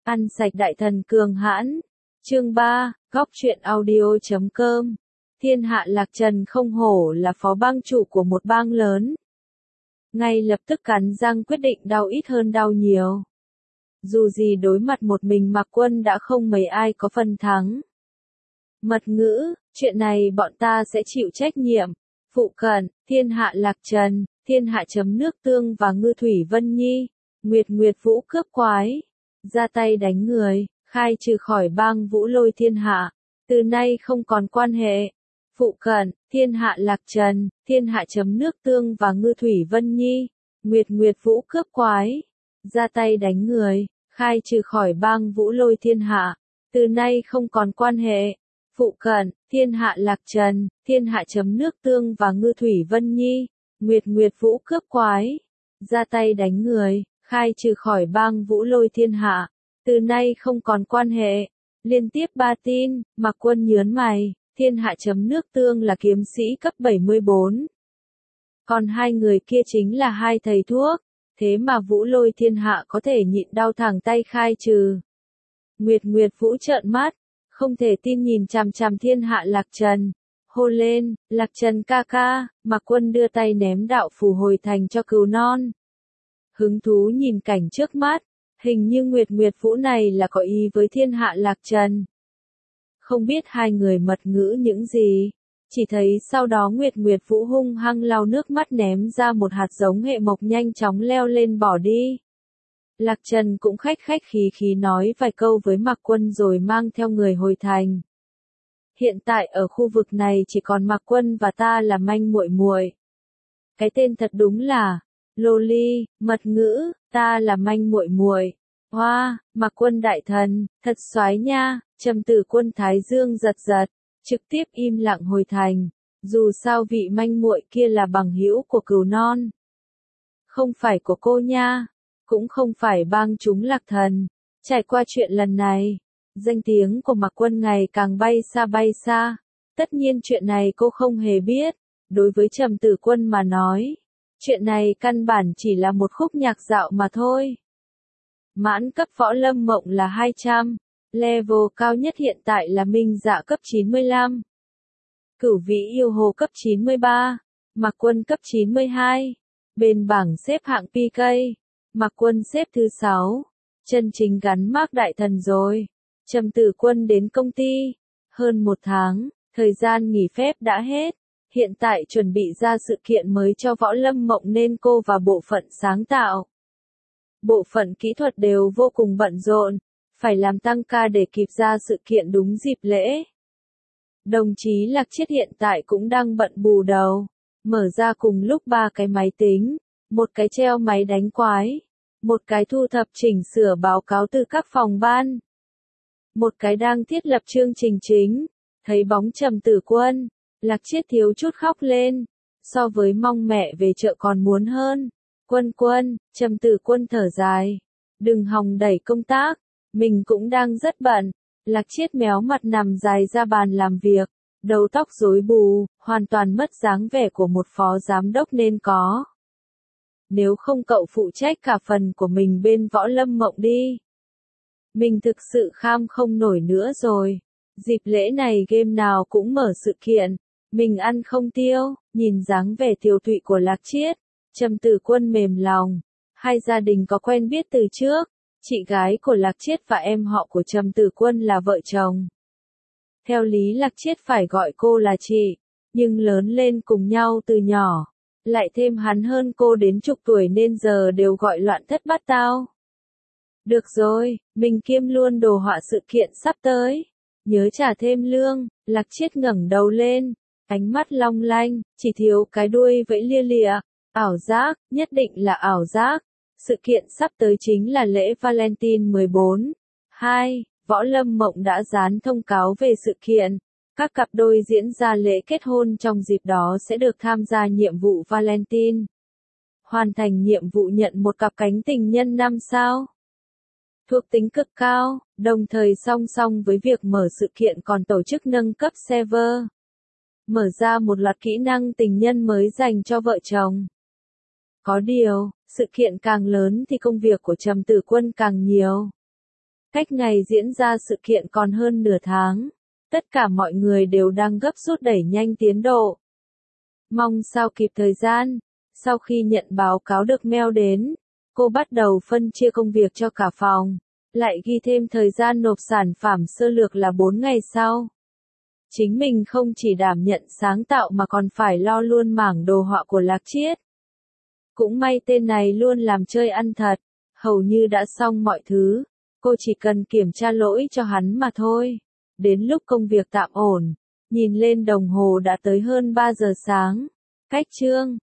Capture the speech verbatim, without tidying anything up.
Ăn sạch đại thần cường hãn. Chương ba, góc truyện audio.com. Thiên hạ Lạc Trần không hổ là phó bang chủ của một bang lớn. Ngay lập tức cắn răng quyết định đau ít hơn đau nhiều. Dù gì đối mặt một mình Mạc Quân đã không mấy ai có phần thắng. Mật ngữ, chuyện này bọn ta sẽ chịu trách nhiệm. Phụ cận, thiên hạ Lạc Trần, thiên hạ chấm nước tương và ngư thủy Vân Nhi, Nguyệt Nguyệt Vũ cướp quái. Ra tay đánh người, khai trừ khỏi bang Vũ Lôi thiên hạ. Từ nay không còn quan hệ. Phụ cận, thiên hạ Lạc Trần, thiên hạ chấm nước tương và ngư thủy Vân Nhi, Nguyệt Nguyệt Vũ cướp quái. Ra tay đánh người, khai trừ khỏi bang Vũ Lôi thiên hạ. Từ nay không còn quan hệ. Phụ cận, thiên hạ Lạc Trần, thiên hạ chấm nước tương và ngư thủy Vân Nhi, Nguyệt Nguyệt Vũ cướp quái. Ra tay đánh người, khai trừ khỏi bang Vũ Lôi thiên hạ. Từ nay không còn quan hệ. Liên tiếp ba tin, Mạc Quân nhớn mày, thiên hạ chấm nước tương là kiếm sĩ cấp bảy mươi bốn. Còn hai người kia chính là hai thầy thuốc, thế mà Vũ Lôi thiên hạ có thể nhịn đau thẳng tay khai trừ. Nguyệt Nguyệt Vũ trợn mắt, không thể tin nhìn chằm chằm thiên hạ Lạc Trần, hô lên, Lạc Trần ca ca. Mạc Quân đưa tay ném đạo phù hồi thành cho cừu non. Hứng thú nhìn cảnh trước mắt, hình như Nguyệt Nguyệt Vũ này là có ý với thiên hạ Lạc Trần. Không biết hai người mật ngữ những gì, chỉ thấy sau đó Nguyệt Nguyệt Vũ hung hăng lau nước mắt ném ra một hạt giống hệ mộc nhanh chóng leo lên bỏ đi. Lạc Trần cũng khách khách khí khí nói vài câu với Mạc Quân rồi mang theo người hồi thành. Hiện tại ở khu vực này chỉ còn Mạc Quân và ta là manh muội muội. Cái tên thật đúng là Lô Ly, mật ngữ, ta là manh muội muội. Hoa, Mạc Quân đại thần, thật soái nha. Trầm Tử Quân thái dương giật giật, trực tiếp im lặng hồi thành. Dù sao vị manh muội kia là bằng hữu của cừu non, không phải của cô nha, cũng không phải bang chúng Lạc Thần. Trải qua chuyện lần này, danh tiếng của Mạc Quân ngày càng bay xa bay xa. Tất nhiên chuyện này cô không hề biết. Đối với Trầm Tử Quân mà nói, chuyện này căn bản chỉ là một khúc nhạc dạo mà thôi. Mãn cấp võ lâm mộng là hai trăm, level cao nhất hiện tại là Minh Dạ cấp chín mươi lăm, Cửu Vĩ Yêu Hồ cấp chín mươi ba, Mạc Quân cấp chín mươi hai. Bên bảng xếp hạng pê ca, Mạc Quân xếp thứ sáu, chân chính gắn mác đại thần rồi. Trầm Tử Quân đến công ty, hơn một tháng, thời gian nghỉ phép đã hết. Hiện tại chuẩn bị ra sự kiện mới cho võ lâm mộng nên cô và bộ phận sáng tạo, bộ phận kỹ thuật đều vô cùng bận rộn, phải làm tăng ca để kịp ra sự kiện đúng dịp lễ. Đồng chí Lạc Chiết hiện tại cũng đang bận bù đầu, mở ra cùng lúc ba cái máy tính, một cái treo máy đánh quái, một cái thu thập chỉnh sửa báo cáo từ các phòng ban, một cái đang thiết lập chương trình chính. Thấy bóng Trầm Tử Quân, Lạc Chiết thiếu chút khóc lên, so với mong mẹ về chợ còn muốn hơn. Quân Quân, Trầm Tử Quân thở dài, đừng hòng đẩy công tác, mình cũng đang rất bận. Lạc Chiết méo mặt nằm dài ra bàn làm việc, đầu tóc rối bù, hoàn toàn mất dáng vẻ của một phó giám đốc nên có. Nếu không cậu phụ trách cả phần của mình bên võ lâm mộng đi. Mình thực sự kham không nổi nữa rồi. Dịp lễ này game nào cũng mở sự kiện, mình ăn không tiêu. Nhìn dáng vẻ tiều tụy của Lạc Chiết, Trầm Tử Quân mềm lòng. Hai gia đình có quen biết từ trước, chị gái của Lạc Chiết và em họ của Trầm Tử Quân là vợ chồng. Theo lý Lạc Chiết phải gọi cô là chị, nhưng lớn lên cùng nhau từ nhỏ, lại thêm hắn hơn cô đến chục tuổi nên giờ đều gọi loạn thất bát tao. Được rồi, mình kiêm luôn đồ họa sự kiện sắp tới, nhớ trả thêm lương. Lạc Chiết ngẩng đầu lên, ánh mắt long lanh, chỉ thiếu cái đuôi vẫy lia lịa. Ảo giác, nhất định là ảo giác. Sự kiện sắp tới chính là lễ Valentine mười bốn. hai. Võ lâm mộng đã dán thông cáo về sự kiện. Các cặp đôi diễn ra lễ kết hôn trong dịp đó sẽ được tham gia nhiệm vụ Valentine. Hoàn thành nhiệm vụ nhận một cặp cánh tình nhân năm sao. Thuộc tính cực cao, đồng thời song song với việc mở sự kiện còn tổ chức nâng cấp server. Mở ra một loạt kỹ năng tình nhân mới dành cho vợ chồng. Có điều, sự kiện càng lớn thì công việc của Trầm Tử Quân càng nhiều. Cách ngày diễn ra sự kiện còn hơn nửa tháng. Tất cả mọi người đều đang gấp rút đẩy nhanh tiến độ. Mong sao kịp thời gian. Sau khi nhận báo cáo được mail đến, cô bắt đầu phân chia công việc cho cả phòng. Lại ghi thêm thời gian nộp sản phẩm sơ lược là bốn ngày sau. Chính mình không chỉ đảm nhận sáng tạo mà còn phải lo luôn mảng đồ họa của Lạc Chiết. Cũng may tên này luôn làm chơi ăn thật, hầu như đã xong mọi thứ, cô chỉ cần kiểm tra lỗi cho hắn mà thôi. Đến lúc công việc tạm ổn, nhìn lên đồng hồ đã tới hơn ba giờ sáng. Cách chương